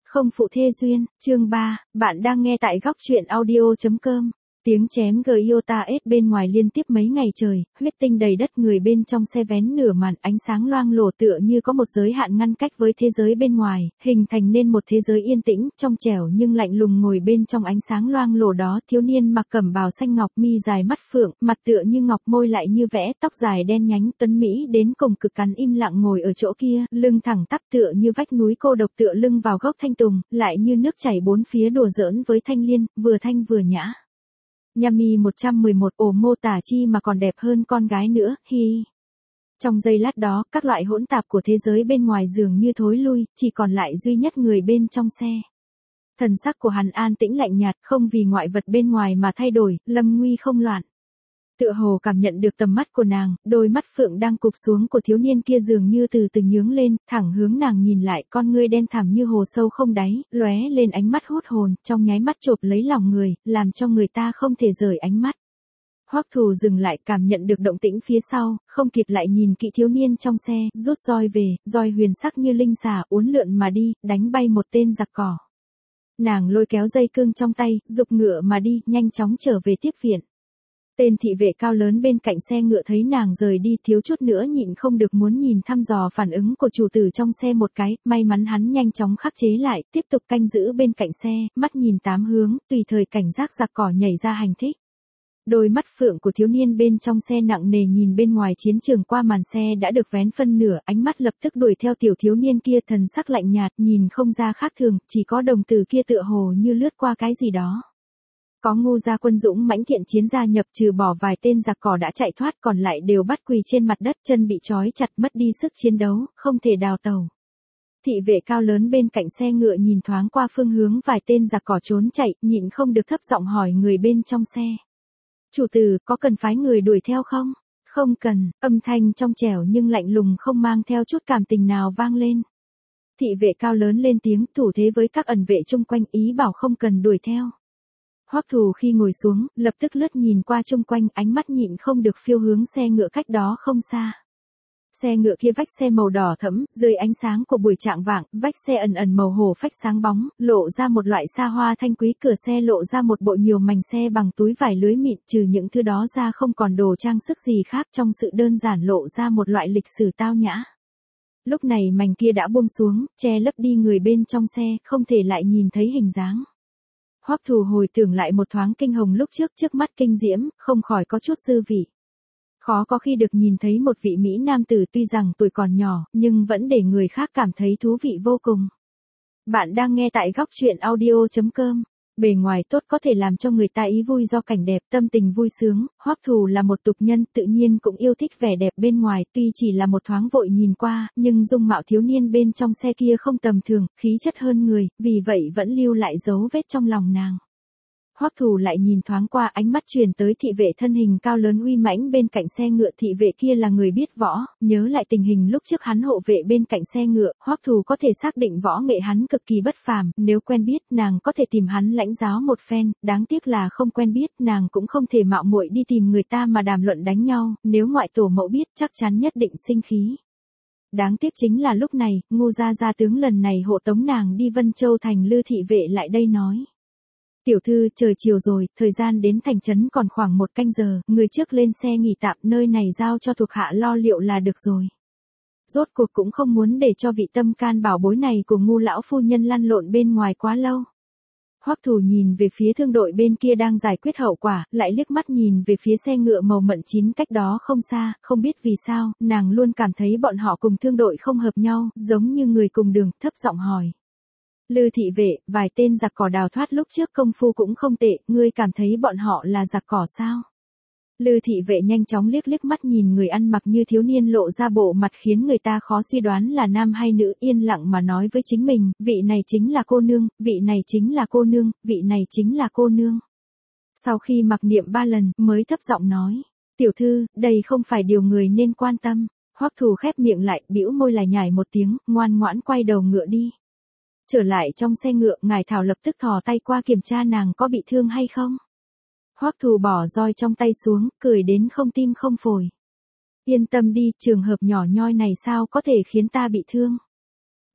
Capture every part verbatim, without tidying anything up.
Không phụ thê duyên, chương ba, bạn đang nghe tại góc truyện audio.com. Tiếng chém Giota S bên ngoài liên tiếp mấy ngày trời, huyết tinh đầy đất, người bên trong xe vén nửa màn ánh sáng loang lổ tựa như có một giới hạn ngăn cách với thế giới bên ngoài, hình thành nên một thế giới yên tĩnh, trong trẻo nhưng lạnh lùng. Ngồi bên trong ánh sáng loang lổ đó, thiếu niên mặc cẩm bào xanh ngọc, mi dài mắt phượng, mặt tựa như ngọc, môi lại như vẽ, tóc dài đen nhánh, tuấn mỹ đến cùng cực, cắn im lặng ngồi ở chỗ kia, lưng thẳng tắp tựa như vách núi cô độc, tựa lưng vào gốc thanh tùng, lại như nước chảy bốn phía đùa giỡn với thanh liên, vừa thanh vừa nhã. Yami một trăm mười một, ồ, mô tả chi mà còn đẹp hơn con gái nữa, hi. Trong giây lát đó, các loại hỗn tạp của thế giới bên ngoài dường như thối lui, chỉ còn lại duy nhất người bên trong xe. Thần sắc của hắn an tĩnh lạnh nhạt, không vì ngoại vật bên ngoài mà thay đổi, lâm nguy không loạn. Tựa hồ cảm nhận được tầm mắt của nàng, đôi mắt phượng đang cụp xuống của thiếu niên kia dường như từ từ nhướng lên, thẳng hướng nàng nhìn lại, con ngươi đen thẳm như hồ sâu không đáy, lóe lên ánh mắt hút hồn, trong nháy mắt chộp lấy lòng người, làm cho người ta không thể rời ánh mắt. Hoắc Thù dừng lại, cảm nhận được động tĩnh phía sau, không kịp lại nhìn kỹ thiếu niên trong xe, rút roi về, roi huyền sắc như linh xà uốn lượn mà đi, đánh bay một tên giặc cỏ. Nàng lôi kéo dây cương trong tay, giục ngựa mà đi, nhanh chóng trở về tiếp viện. Tên thị vệ cao lớn bên cạnh xe ngựa thấy nàng rời đi, thiếu chút nữa nhịn không được muốn nhìn thăm dò phản ứng của chủ tử trong xe một cái, may mắn hắn nhanh chóng khắc chế lại, tiếp tục canh giữ bên cạnh xe, mắt nhìn tám hướng, tùy thời cảnh giác giặc cỏ nhảy ra hành thích. Đôi mắt phượng của thiếu niên bên trong xe nặng nề nhìn bên ngoài chiến trường qua màn xe đã được vén phân nửa, ánh mắt lập tức đuổi theo tiểu thiếu niên kia, thần sắc lạnh nhạt, nhìn không ra khác thường, chỉ có đồng tử kia tựa hồ như lướt qua cái gì đó. Có Ngô gia quân dũng mãnh thiện chiến gia nhập, trừ bỏ vài tên giặc cỏ đã chạy thoát, còn lại đều bắt quỳ trên mặt đất, chân bị trói chặt, mất đi sức chiến đấu, không thể đào tàu. Thị vệ cao lớn bên cạnh xe ngựa nhìn thoáng qua phương hướng vài tên giặc cỏ trốn chạy, nhịn không được thấp giọng hỏi người bên trong xe. Chủ tử, có cần phái người đuổi theo không? Không cần, âm thanh trong trẻo nhưng lạnh lùng không mang theo chút cảm tình nào vang lên. Thị vệ cao lớn lên tiếng, thủ thế với các ẩn vệ chung quanh, ý bảo không cần đuổi theo. Hoắc Thù khi ngồi xuống, lập tức lướt nhìn qua chung quanh, ánh mắt nhịn không được phiêu hướng xe ngựa cách đó không xa. Xe ngựa kia vách xe màu đỏ thẫm, dưới ánh sáng của buổi trạng vạng, vách xe ẩn ẩn màu hổ phách sáng bóng, lộ ra một loại xa hoa thanh quý, cửa xe lộ ra một bộ nhiều mảnh xe bằng túi vải lưới mịn, trừ những thứ đó ra không còn đồ trang sức gì khác, trong sự đơn giản lộ ra một loại lịch sử tao nhã. Lúc này mảnh kia đã buông xuống, che lấp đi người bên trong xe, không thể lại nhìn thấy hình dáng. Hoắc Thù hồi tưởng lại một thoáng kinh hồng lúc trước, trước mắt kinh diễm, không khỏi có chút dư vị. Khó có khi được nhìn thấy một vị mỹ nam tử tuy rằng tuổi còn nhỏ, nhưng vẫn để người khác cảm thấy thú vị vô cùng. Bạn đang nghe tại góc truyện audio.com. Bề ngoài tốt có thể làm cho người ta ý vui do cảnh đẹp, tâm tình vui sướng. Hoắc Thù là một tục nhân, tự nhiên cũng yêu thích vẻ đẹp bên ngoài, tuy chỉ là một thoáng vội nhìn qua, nhưng dung mạo thiếu niên bên trong xe kia không tầm thường, khí chất hơn người, vì vậy vẫn lưu lại dấu vết trong lòng nàng. Hoắc Thù lại nhìn thoáng qua, ánh mắt truyền tới thị vệ thân hình cao lớn uy mãnh bên cạnh xe ngựa, thị vệ kia là người biết võ, nhớ lại tình hình lúc trước hắn hộ vệ bên cạnh xe ngựa, Hoắc Thù có thể xác định võ nghệ hắn cực kỳ bất phàm, nếu quen biết, nàng có thể tìm hắn lãnh giáo một phen, đáng tiếc là không quen biết, nàng cũng không thể mạo muội đi tìm người ta mà đàm luận đánh nhau, nếu ngoại tổ mẫu biết chắc chắn nhất định sinh khí. Đáng tiếc chính là lúc này, Ngô gia gia tướng lần này hộ tống nàng đi Vân Châu thành, Lư thị vệ lại đây nói. Tiểu thư, trời chiều rồi, thời gian đến thành trấn còn khoảng một canh giờ, người trước lên xe nghỉ tạm, nơi này giao cho thuộc hạ lo liệu là được rồi. Rốt cuộc cũng không muốn để cho vị tâm can bảo bối này của Ngu lão phu nhân lăn lộn bên ngoài quá lâu. Hoắc Thù nhìn về phía thương đội bên kia đang giải quyết hậu quả, lại liếc mắt nhìn về phía xe ngựa màu mận chín cách đó không xa, không biết vì sao, nàng luôn cảm thấy bọn họ cùng thương đội không hợp nhau, giống như người cùng đường, thấp giọng hỏi. Lư thị vệ, vài tên giặc cỏ đào thoát lúc trước công phu cũng không tệ, ngươi cảm thấy bọn họ là giặc cỏ sao? Lư thị vệ nhanh chóng liếc liếc mắt nhìn người ăn mặc như thiếu niên lộ ra bộ mặt khiến người ta khó suy đoán là nam hay nữ, yên lặng mà nói với chính mình, vị này chính là cô nương, vị này chính là cô nương, vị này chính là cô nương. Sau khi mặc niệm ba lần, mới thấp giọng nói, tiểu thư, đây không phải điều người nên quan tâm. Hoắc Thù khép miệng lại, bĩu môi lải nhải một tiếng, ngoan ngoãn quay đầu ngựa đi. Trở lại trong xe ngựa, Ngải Thảo lập tức thò tay qua kiểm tra nàng có bị thương hay không. Hoắc Thù bỏ roi trong tay xuống, cười đến không tim không phổi. Yên tâm đi, trường hợp nhỏ nhoi này sao có thể khiến ta bị thương.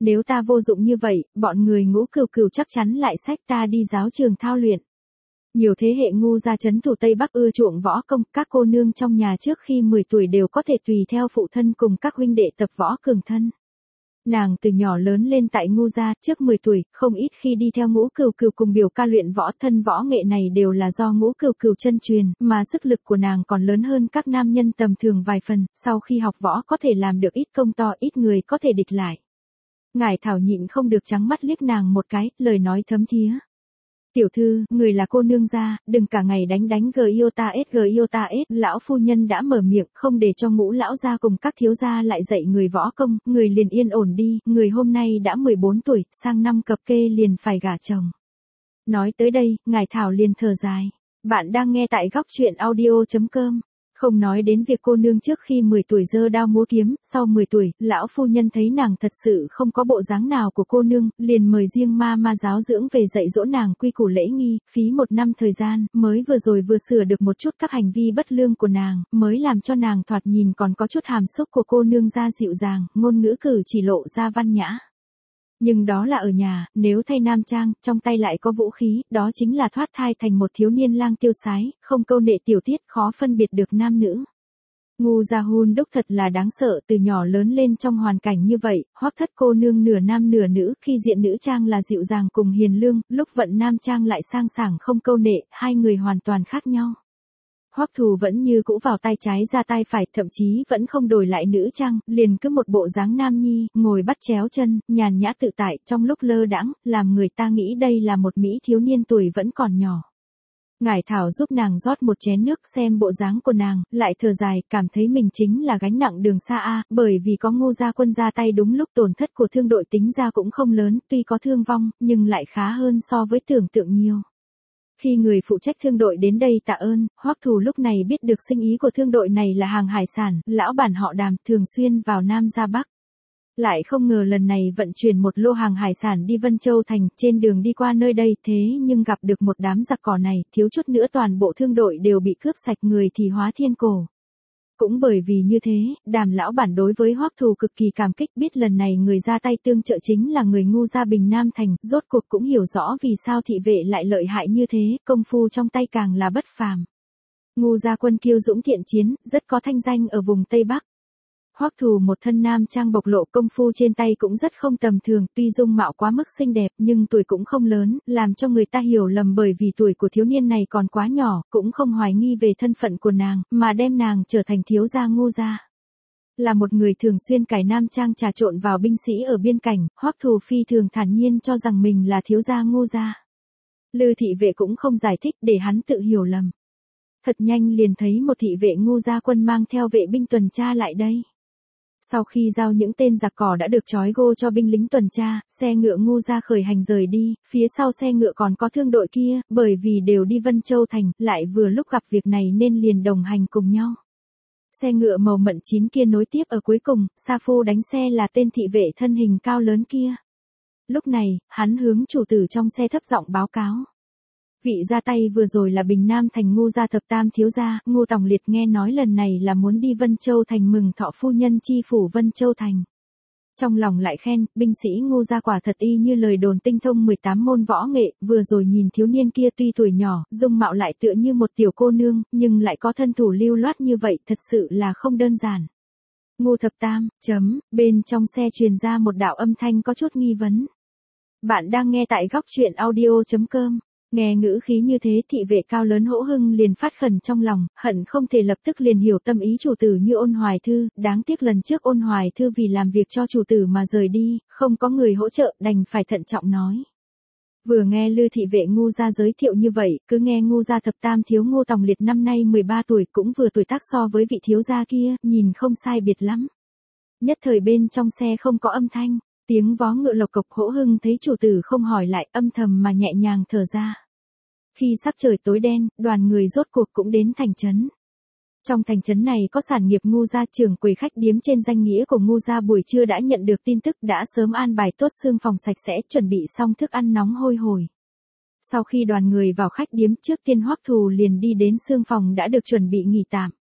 Nếu ta vô dụng như vậy, bọn người Ngũ Cừu Cừu chắc chắn lại xách ta đi giáo trường thao luyện. Nhiều thế hệ ngu gia trấn thủ Tây Bắc ưa chuộng võ công, các cô nương trong nhà trước khi mười tuổi đều có thể tùy theo phụ thân cùng các huynh đệ tập võ cường thân. Nàng từ nhỏ lớn lên tại ngu gia, trước mười tuổi, không ít khi đi theo Ngũ Cừu Cừu cùng biểu ca luyện võ, thân võ nghệ này đều là do Ngũ Cừu Cừu chân truyền, mà sức lực của nàng còn lớn hơn các nam nhân tầm thường vài phần, sau khi học võ có thể làm được ít công to, ít người có thể địch lại. Ngải Thảo nhịn không được trắng mắt liếc nàng một cái, lời nói thấm thía. Tiểu thư, người là cô nương gia, đừng cả ngày đánh đánh Giota S Giota S, lão phu nhân đã mở miệng, không để cho Ngũ lão gia cùng các thiếu gia lại dạy người võ công, người liền yên ổn đi, người hôm nay đã mười bốn tuổi, sang năm cập kê liền phải gả chồng. Nói tới đây, Ngải Thảo liền thở dài. Bạn đang nghe tại góc truyện audio chấm com. Không nói đến việc cô nương trước khi mười tuổi giơ đao múa kiếm, sau mười tuổi, lão phu nhân thấy nàng thật sự không có bộ dáng nào của cô nương, liền mời riêng ma ma giáo dưỡng về dạy dỗ nàng quy củ lễ nghi, phí một năm thời gian, mới vừa rồi vừa sửa được một chút các hành vi bất lương của nàng, mới làm cho nàng thoạt nhìn còn có chút hàm xúc của cô nương ra dịu dàng, ngôn ngữ cử chỉ lộ ra văn nhã. Nhưng đó là ở nhà, nếu thay nam trang, trong tay lại có vũ khí, đó chính là thoát thai thành một thiếu niên lang tiêu sái, không câu nệ tiểu tiết, khó phân biệt được nam nữ. Ngu Gia Hun đúc thật là đáng sợ, từ nhỏ lớn lên trong hoàn cảnh như vậy, Hoắc thất cô nương nửa nam nửa nữ, khi diện nữ trang là dịu dàng cùng hiền lương, lúc vận nam trang lại sang sảng không câu nệ, hai người hoàn toàn khác nhau. Hoắc Thù vẫn như cũ vào tay trái ra tay phải, thậm chí vẫn không đổi lại nữ trang, liền cứ một bộ dáng nam nhi, ngồi bắt chéo chân, nhàn nhã tự tại, trong lúc lơ đãng, làm người ta nghĩ đây là một mỹ thiếu niên tuổi vẫn còn nhỏ. Ngải Thảo giúp nàng rót một chén nước, xem bộ dáng của nàng, lại thở dài, cảm thấy mình chính là gánh nặng đường xa a, bởi vì có Ngô gia quân ra tay đúng lúc, tổn thất của thương đội tính ra cũng không lớn, tuy có thương vong, nhưng lại khá hơn so với tưởng tượng nhiều. Khi người phụ trách thương đội đến đây tạ ơn, Hoắc Thù lúc này biết được sinh ý của thương đội này là hàng hải sản, lão bản họ Đàm, thường xuyên vào Nam ra Bắc. Lại không ngờ lần này vận chuyển một lô hàng hải sản đi Vân Châu Thành, trên đường đi qua nơi đây thế nhưng gặp được một đám giặc cỏ này, thiếu chút nữa toàn bộ thương đội đều bị cướp sạch, người thì hóa thiên cổ. Cũng bởi vì như thế, Đàm lão bản đối với Hoắc Thù cực kỳ cảm kích, biết lần này người ra tay tương trợ chính là người ngu gia Bình Nam Thành, rốt cuộc cũng hiểu rõ vì sao thị vệ lại lợi hại như thế, công phu trong tay càng là bất phàm. Ngu gia quân kiêu dũng thiện chiến, rất có thanh danh ở vùng Tây Bắc. Hoắc Thù một thân nam trang bộc lộ, công phu trên tay cũng rất không tầm thường, tuy dung mạo quá mức xinh đẹp, nhưng tuổi cũng không lớn, làm cho người ta hiểu lầm bởi vì tuổi của thiếu niên này còn quá nhỏ, cũng không hoài nghi về thân phận của nàng, mà đem nàng trở thành thiếu gia Ngô gia. Là một người thường xuyên cải nam trang trà trộn vào binh sĩ ở biên cảnh, Hoắc Thù phi thường thản nhiên cho rằng mình là thiếu gia Ngô gia. Lư thị vệ cũng không giải thích để hắn tự hiểu lầm. Thật nhanh liền thấy một thị vệ Ngô gia quân mang theo vệ binh tuần tra lại đây. Sau khi giao những tên giặc cỏ đã được trói gô cho binh lính tuần tra, xe ngựa Ngô gia khởi hành rời đi, phía sau xe ngựa còn có thương đội kia, bởi vì đều đi Vân Châu Thành, lại vừa lúc gặp việc này nên liền đồng hành cùng nhau. Xe ngựa màu mận chín kia nối tiếp ở cuối cùng, Sa Phu đánh xe là tên thị vệ thân hình cao lớn kia. Lúc này, hắn hướng chủ tử trong xe thấp giọng báo cáo. Vị ra tay vừa rồi là Bình Nam Thành Ngô gia thập tam thiếu gia, Ngô Tòng Liệt nghe nói lần này là muốn đi Vân Châu Thành mừng thọ phu nhân chi phủ Vân Châu Thành. Trong lòng lại khen, binh sĩ Ngô gia quả thật y như lời đồn, tinh thông mười tám môn võ nghệ, vừa rồi nhìn thiếu niên kia tuy tuổi nhỏ, dung mạo lại tựa như một tiểu cô nương, nhưng lại có thân thủ lưu loát như vậy, thật sự là không đơn giản. Ngô thập tam, chấm, bên trong xe truyền ra một đạo âm thanh có chút nghi vấn. Bạn đang nghe tại góc truyện audio chấm com. Nghe ngữ khí như thế, thị vệ cao lớn hỗ hưng liền phát khẩn trong lòng, hận không thể lập tức liền hiểu tâm ý chủ tử như Ôn Hoài Thư, đáng tiếc lần trước Ôn Hoài Thư vì làm việc cho chủ tử mà rời đi, không có người hỗ trợ, đành phải thận trọng nói. Vừa nghe Lư thị vệ Ngô gia giới thiệu như vậy, cứ nghe Ngô gia thập tam thiếu Ngô Tòng Liệt năm nay mười ba tuổi, cũng vừa tuổi tác so với vị thiếu gia kia, nhìn không sai biệt lắm. Nhất thời bên trong xe không có âm thanh, tiếng vó ngựa lộc cộc, hỗ hưng thấy chủ tử không hỏi lại, âm thầm mà nhẹ nhàng thở ra. Khi sắc trời tối đen, đoàn người rốt cuộc cũng đến thành trấn. Trong thành trấn này có sản nghiệp Ngô gia, trưởng quầy khách điếm trên danh nghĩa của Ngô gia buổi trưa đã nhận được tin tức, đã sớm an bài tốt xương phòng sạch sẽ, chuẩn bị xong thức ăn nóng hôi hổi. Sau khi đoàn người vào khách điếm, trước tiên Hoắc Thù liền đi đến xương phòng đã được chuẩn bị nghỉ tạm.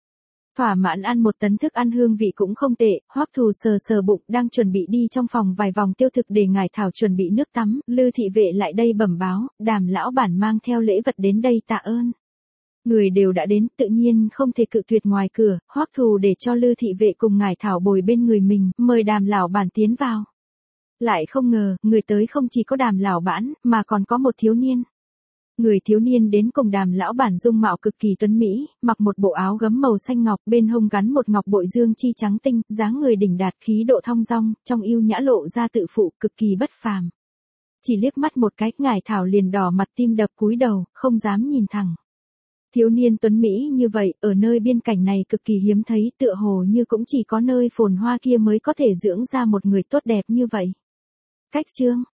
Thỏa mãn ăn một tấn thức ăn hương vị cũng không tệ, Hoắc Thù sờ sờ bụng đang chuẩn bị đi trong phòng vài vòng tiêu thực để ngải thảo chuẩn bị nước tắm, Lư thị vệ lại đây bẩm báo, Đàm lão bản mang theo lễ vật đến đây tạ ơn. Người đều đã đến, tự nhiên không thể cự tuyệt ngoài cửa, Hoắc Thù để cho Lư thị vệ cùng ngải thảo bồi bên người mình, mời Đàm lão bản tiến vào. Lại không ngờ, người tới không chỉ có Đàm lão bản, mà còn có một thiếu niên. Người thiếu niên đến cùng Đàm lão bản dung mạo cực kỳ tuấn mỹ, mặc một bộ áo gấm màu xanh ngọc, bên hông gắn một ngọc bội dương chi trắng tinh, dáng người đỉnh đạt, khí độ thong dong, trong yêu nhã lộ ra tự phụ, cực kỳ bất phàm. Chỉ liếc mắt một cái, ngải thảo liền đỏ mặt tim đập cúi đầu, không dám nhìn thẳng. Thiếu niên tuấn mỹ như vậy, ở nơi biên cảnh này cực kỳ hiếm thấy, tựa hồ như cũng chỉ có nơi phồn hoa kia mới có thể dưỡng ra một người tốt đẹp như vậy. Cách chương